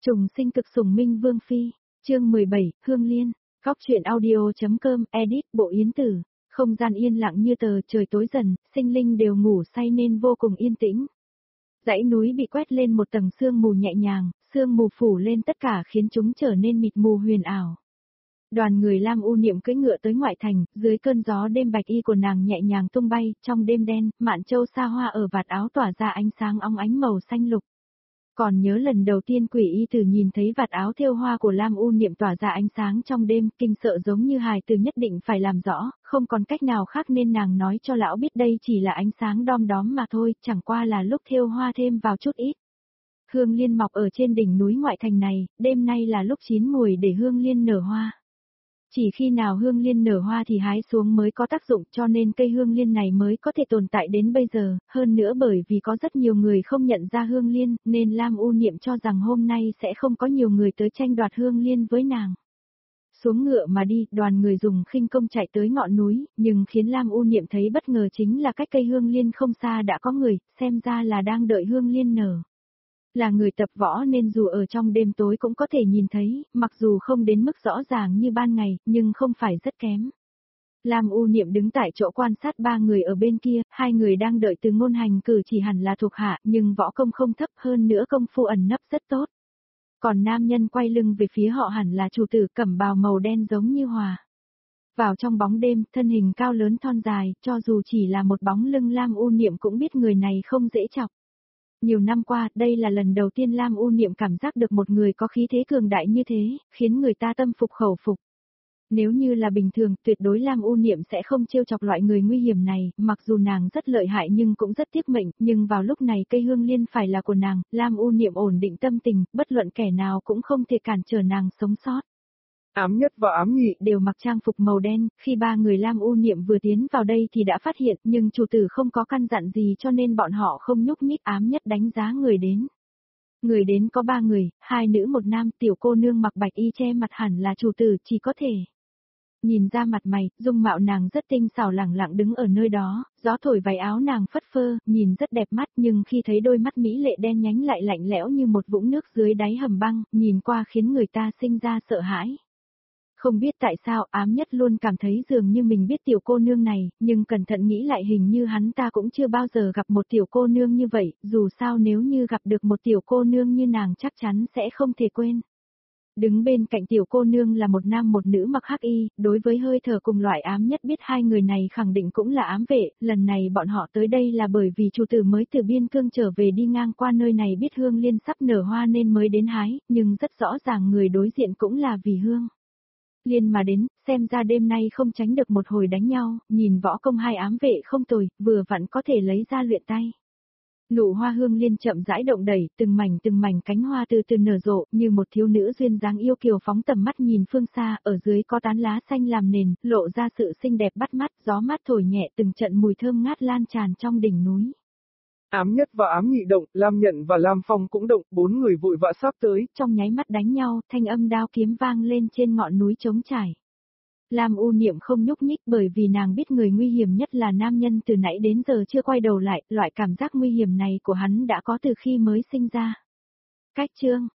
Trùng sinh cực sủng minh vương phi, chương 17, Hương Liên, Góc truyện audio.com, edit, Bộ Yến Tử, không gian yên lặng như tờ, trời tối dần, sinh linh đều ngủ say nên vô cùng yên tĩnh. Dãy núi bị quét lên một tầng sương mù nhẹ nhàng, sương mù phủ lên tất cả khiến chúng trở nên mịt mù huyền ảo. Đoàn người Lam U Niệm cưỡi ngựa tới ngoại thành, dưới cơn gió đêm bạch y của nàng nhẹ nhàng tung bay, trong đêm đen, mạn châu sa hoa ở vạt áo tỏa ra ánh sáng óng ánh màu xanh lục. Còn nhớ lần đầu tiên Quỷ Y Tử nhìn thấy vạt áo thêu hoa của Lam U Niệm tỏa ra ánh sáng trong đêm, kinh sợ giống như hài tử nhất định phải làm rõ, không còn cách nào khác nên nàng nói cho lão biết đây chỉ là ánh sáng đom đóm mà thôi, chẳng qua là lúc thêu hoa thêm vào chút ít. Hương liên mọc ở trên đỉnh núi ngoại thành này, đêm nay là lúc chín muồi để hương liên nở hoa. Chỉ khi nào hương liên nở hoa thì hái xuống mới có tác dụng, cho nên cây hương liên này mới có thể tồn tại đến bây giờ, hơn nữa bởi vì có rất nhiều người không nhận ra hương liên, nên Lam U Niệm cho rằng hôm nay sẽ không có nhiều người tới tranh đoạt hương liên với nàng. Xuống ngựa mà đi, đoàn người dùng khinh công chạy tới ngọn núi, nhưng khiến Lam U Niệm thấy bất ngờ chính là cách cây hương liên không xa đã có người, xem ra là đang đợi hương liên nở. Là người tập võ nên dù ở trong đêm tối cũng có thể nhìn thấy, mặc dù không đến mức rõ ràng như ban ngày, nhưng không phải rất kém. Lam U Niệm đứng tại chỗ quan sát ba người ở bên kia, hai người đang đợi Từ Ngôn hành cử chỉ hẳn là thuộc hạ, nhưng võ công không thấp, hơn nữa công phu ẩn nấp rất tốt. Còn nam nhân quay lưng về phía họ hẳn là chủ tử cẩm bào màu đen giống như Hòa. Vào trong bóng đêm, thân hình cao lớn thon dài, cho dù chỉ là một bóng lưng Lam U Niệm cũng biết người này không dễ chọc. Nhiều năm qua, đây là lần đầu tiên Lam U Niệm cảm giác được một người có khí thế cường đại như thế, khiến người ta tâm phục khẩu phục. Nếu như là bình thường, tuyệt đối Lam U Niệm sẽ không trêu chọc loại người nguy hiểm này, mặc dù nàng rất lợi hại nhưng cũng rất tiếc mệnh, nhưng vào lúc này cây hương liên phải là của nàng, Lam U Niệm ổn định tâm tình, bất luận kẻ nào cũng không thể cản trở nàng sống sót. Ám nhất và ám nhị đều mặc trang phục màu đen, khi ba người Lam U Niệm vừa tiến vào đây thì đã phát hiện, nhưng chủ tử không có căn dặn gì cho nên bọn họ không nhúc nhích. Ám nhất đánh giá người đến. Người đến có ba người, hai nữ một nam, tiểu cô nương mặc bạch y che mặt hẳn là chủ tử, chỉ có thể. Nhìn ra mặt mày, dung mạo nàng rất tinh xảo lẳng lặng đứng ở nơi đó, gió thổi váy áo nàng phất phơ, nhìn rất đẹp mắt nhưng khi thấy đôi mắt mỹ lệ đen nhánh lại lạnh lẽo như một vũng nước dưới đáy hầm băng, nhìn qua khiến người ta sinh ra sợ hãi. Không biết tại sao ám nhất luôn cảm thấy dường như mình biết tiểu cô nương này, nhưng cẩn thận nghĩ lại hình như hắn ta cũng chưa bao giờ gặp một tiểu cô nương như vậy, dù sao nếu như gặp được một tiểu cô nương như nàng chắc chắn sẽ không thể quên. Đứng bên cạnh tiểu cô nương là một nam một nữ mặc hắc y, đối với hơi thở cùng loại ám nhất biết hai người này khẳng định cũng là ám vệ, lần này bọn họ tới đây là bởi vì chủ tử mới từ biên cương trở về đi ngang qua nơi này biết hương liên sắp nở hoa nên mới đến hái, nhưng rất rõ ràng người đối diện cũng là vì hương liên mà đến, xem ra đêm nay không tránh được một hồi đánh nhau, nhìn võ công hai ám vệ không tồi, vừa vặn có thể lấy ra luyện tay. Nụ hoa hương liên chậm rãi động đẩy, từng mảnh cánh hoa từ từ nở rộ, như một thiếu nữ duyên dáng yêu kiều phóng tầm mắt nhìn phương xa, ở dưới có tán lá xanh làm nền, lộ ra sự xinh đẹp bắt mắt, gió mát thổi nhẹ từng trận mùi thơm ngát lan tràn trong đỉnh núi. Ám nhất và ám nhị động, Lam Nhận và Lam Phong cũng động, bốn người vội vã sắp tới. Trong nháy mắt đánh nhau, thanh âm đao kiếm vang lên trên ngọn núi trống trải. Lam U Niệm không nhúc nhích bởi vì nàng biết người nguy hiểm nhất là nam nhân từ nãy đến giờ chưa quay đầu lại, loại cảm giác nguy hiểm này của hắn đã có từ khi mới sinh ra. Cách chương